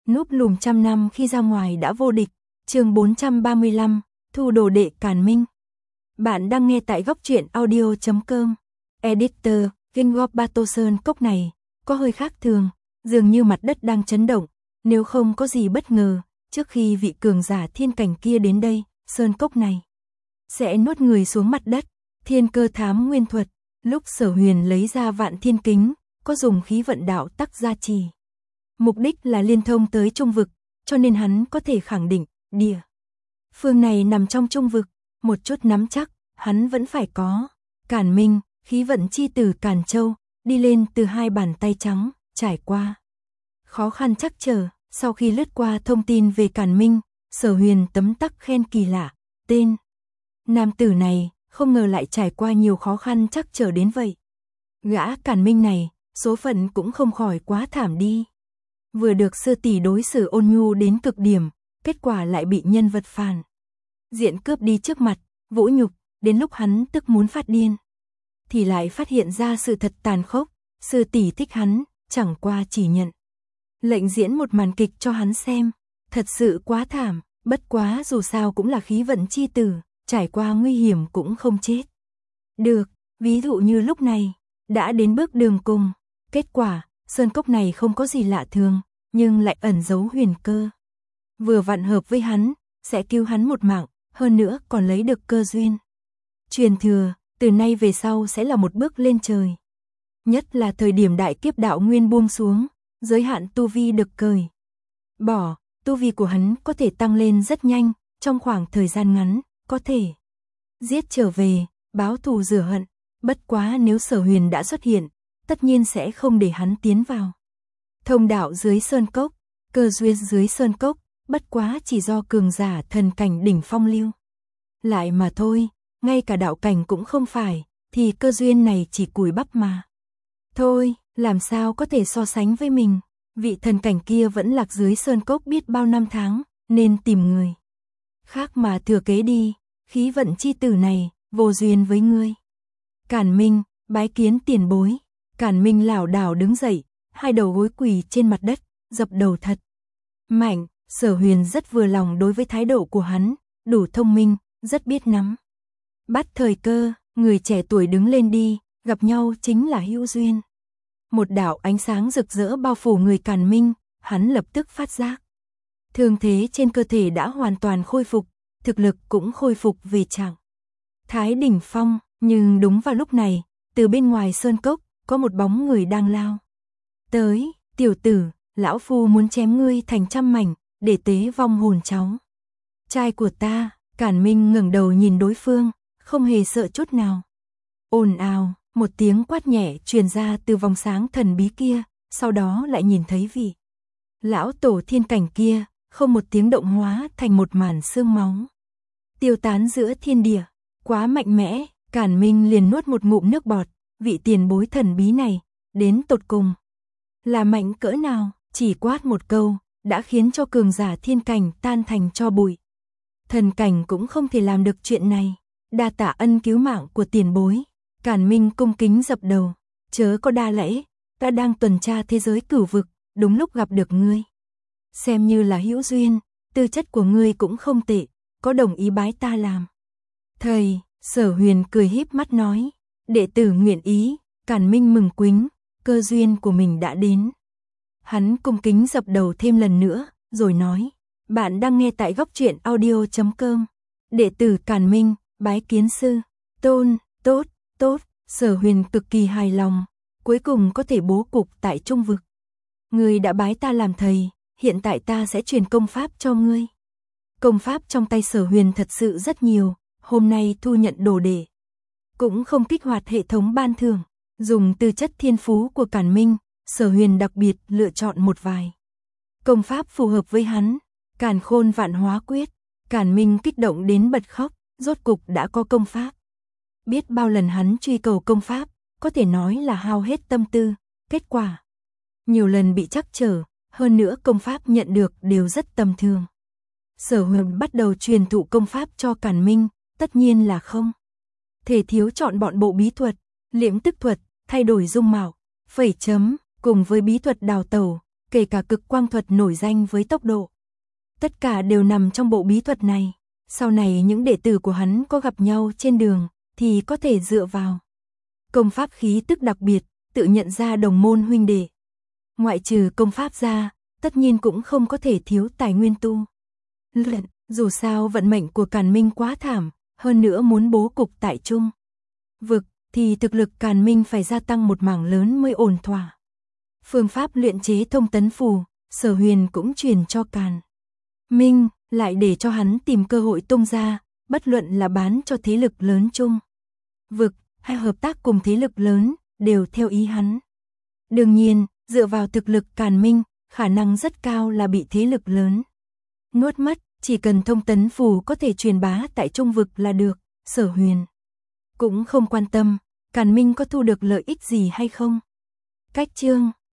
Núp lùm trăm năm khi ra ngoài đã vô địch. Chương 435, thu đồ đệ Càn Minh. Bạn đang nghe tại góc truyện audio.com. Editor, Gingop Batoson. Cốc này có hơi khác thường, dường như mặt đất đang chấn động. Nếu không có gì bất ngờ, trước khi vị cường giả thiên cảnh kia đến đây, sơn cốc này sẽ nuốt người xuống mặt đất. Thiên cơ thám nguyên thuật. Lúc Sở Huyền lấy ra Vạn Thiên Kính, có dùng khí vận đạo tắc gia trì. Mục đích là liên thông tới trung vực, cho nên hắn có thể khẳng định, địa phương này nằm trong trung vực, một chút nắm chắc, hắn vẫn phải có. Càn Minh, khí vận chi tử Càn Châu, đi lên từ hai bàn tay trắng, trải qua khó khăn chắc trở. Sau khi lướt qua thông tin về Càn Minh, Sở Huyền tấm tắc khen kỳ lạ, tên nam tử này không ngờ lại trải qua nhiều khó khăn chắc trở đến vậy. Gã Càn Minh này, số phận cũng không khỏi quá thảm đi. Vừa được sư tỷ đối xử ôn nhu đến cực điểm, kết quả lại bị nhân vật phản diện cướp đi trước mặt, vũ nhục, đến lúc hắn tức muốn phát điên thì lại phát hiện ra sự thật tàn khốc. Sư tỷ thích hắn, chẳng qua chỉ nhận lệnh diễn một màn kịch cho hắn xem. Thật sự quá thảm, bất quá dù sao cũng là khí vận chi tử, trải qua nguy hiểm cũng không chết được. Ví dụ như lúc này, đã đến bước đường cùng, kết quả, sơn cốc này không có gì lạ thường, nhưng lại ẩn giấu huyền cơ. Vừa vặn hợp với hắn, sẽ cứu hắn một mạng, hơn nữa còn lấy được cơ duyên. Truyền thừa, từ nay về sau sẽ là một bước lên trời. Nhất là thời điểm đại kiếp đạo nguyên buông xuống, giới hạn tu vi được cởi bỏ, tu vi của hắn có thể tăng lên rất nhanh, trong khoảng thời gian ngắn, có thể giết trở về, báo thù rửa hận. Bất quá nếu Sở Huyền đã xuất hiện, tất nhiên sẽ không để hắn tiến vào thông đạo dưới sơn cốc. Cơ duyên dưới sơn cốc, bất quá chỉ do cường giả thần cảnh đỉnh phong lưu lại mà thôi, ngay cả đạo cảnh cũng không phải, thì cơ duyên này chỉ cùi bắp mà thôi, làm sao có thể so sánh với mình. Vị thần cảnh kia vẫn lạc dưới sơn cốc biết bao năm tháng, nên tìm người khác mà thừa kế đi. Khí vận chi tử này, vô duyên với ngươi. Càn Minh, bái kiến tiền bối. Càn Minh lảo đảo đứng dậy, hai đầu gối quỳ trên mặt đất, dập đầu thật mạnh. Sở Huyền rất vừa lòng đối với thái độ của hắn, đủ thông minh, rất biết nắm bắt thời cơ. Người trẻ tuổi đứng lên đi, gặp nhau chính là hữu duyên. Một đạo ánh sáng rực rỡ bao phủ người Càn Minh, hắn lập tức phát giác thương thế trên cơ thể đã hoàn toàn khôi phục, thực lực cũng khôi phục về trạng thái đỉnh phong. Nhưng đúng vào lúc này, từ bên ngoài sơn cốc, có một bóng người đang lao tới. Tiểu tử, lão phu muốn chém ngươi thành trăm mảnh, để tế vong hồn cháu trai của ta. Càn Minh ngẩng đầu nhìn đối phương, không hề sợ chút nào. Ồn ào, một tiếng quát nhẹ truyền ra từ vòng sáng thần bí kia, sau đó lại nhìn thấy vị lão tổ thiên cảnh kia, không một tiếng động hóa thành một màn sương máu, tiêu tán giữa thiên địa. Quá mạnh mẽ, Càn Minh liền nuốt một ngụm nước bọt. Vị tiền bối thần bí này, đến tột cùng là mạnh cỡ nào, chỉ quát một câu, đã khiến cho cường giả thiên cảnh tan thành tro bụi. Thần cảnh cũng không thể làm được chuyện này. Đa tạ ân cứu mạng của tiền bối. Càn Minh cung kính dập đầu. Chớ có đa lễ, ta đang tuần tra thế giới cửu vực, đúng lúc gặp được ngươi, xem như là hữu duyên. Tư chất của ngươi cũng không tệ, có đồng ý bái ta làm thầy? Sở Huyền cười híp mắt nói, đệ tử nguyện ý. Càn Minh mừng quính, cơ duyên của mình đã đến. Hắn cung kính dập đầu thêm lần nữa, rồi nói, bạn đang nghe tại góc truyện audio.com. Đệ tử Càn Minh, bái kiến sư tôn. Tốt, tốt. Sở Huyền cực kỳ hài lòng, cuối cùng có thể bố cục tại trung vực. Ngươi đã bái ta làm thầy, hiện tại ta sẽ truyền công pháp cho ngươi. Công pháp trong tay Sở Huyền thật sự rất nhiều, hôm nay thu nhận đồ đệ, cũng không kích hoạt hệ thống ban thưởng. Dùng tư chất thiên phú của Càn Minh, Sở Huyền đặc biệt lựa chọn một vài công pháp phù hợp với hắn. Càn Khôn Vạn Hóa Quyết. Càn Minh kích động đến bật khóc, rốt cục đã có công pháp. Biết bao lần hắn truy cầu công pháp, có thể nói là hao hết tâm tư, kết quả nhiều lần bị trắc trở, hơn nữa công pháp nhận được đều rất tầm thường. Sở Huyền bắt đầu truyền thụ công pháp cho Càn Minh, tất nhiên là không thể thiếu chọn bọn bộ bí thuật, liễm tức thuật, thay đổi dung mạo, phẩy chấm, cùng với bí thuật đào tẩu, kể cả cực quang thuật nổi danh với tốc độ. Tất cả đều nằm trong bộ bí thuật này. Sau này những đệ tử của hắn có gặp nhau trên đường, thì có thể dựa vào công pháp khí tức đặc biệt, tự nhận ra đồng môn huynh đệ. Ngoại trừ công pháp ra, tất nhiên cũng không có thể thiếu tài nguyên tu luyện. Dù sao vận mệnh của Càn Minh quá thảm, hơn nữa muốn bố cục tại Trung vực, thì thực lực Càn Minh phải gia tăng một mảng lớn mới ổn thỏa. Phương pháp luyện chế thông tấn phù, Sở Huyền cũng truyền cho Càn Minh, lại để cho hắn tìm cơ hội tung ra, bất luận là bán cho thế lực lớn Trung vực, hay hợp tác cùng thế lực lớn, đều theo ý hắn. Đương nhiên, dựa vào thực lực Càn Minh, khả năng rất cao là bị thế lực lớn nuốt mất, chỉ cần thông tấn phù có thể truyền bá tại Trung vực là được. Sở Huyền cũng không quan tâm, Càn Minh có thu được lợi ích gì hay không. Cách chương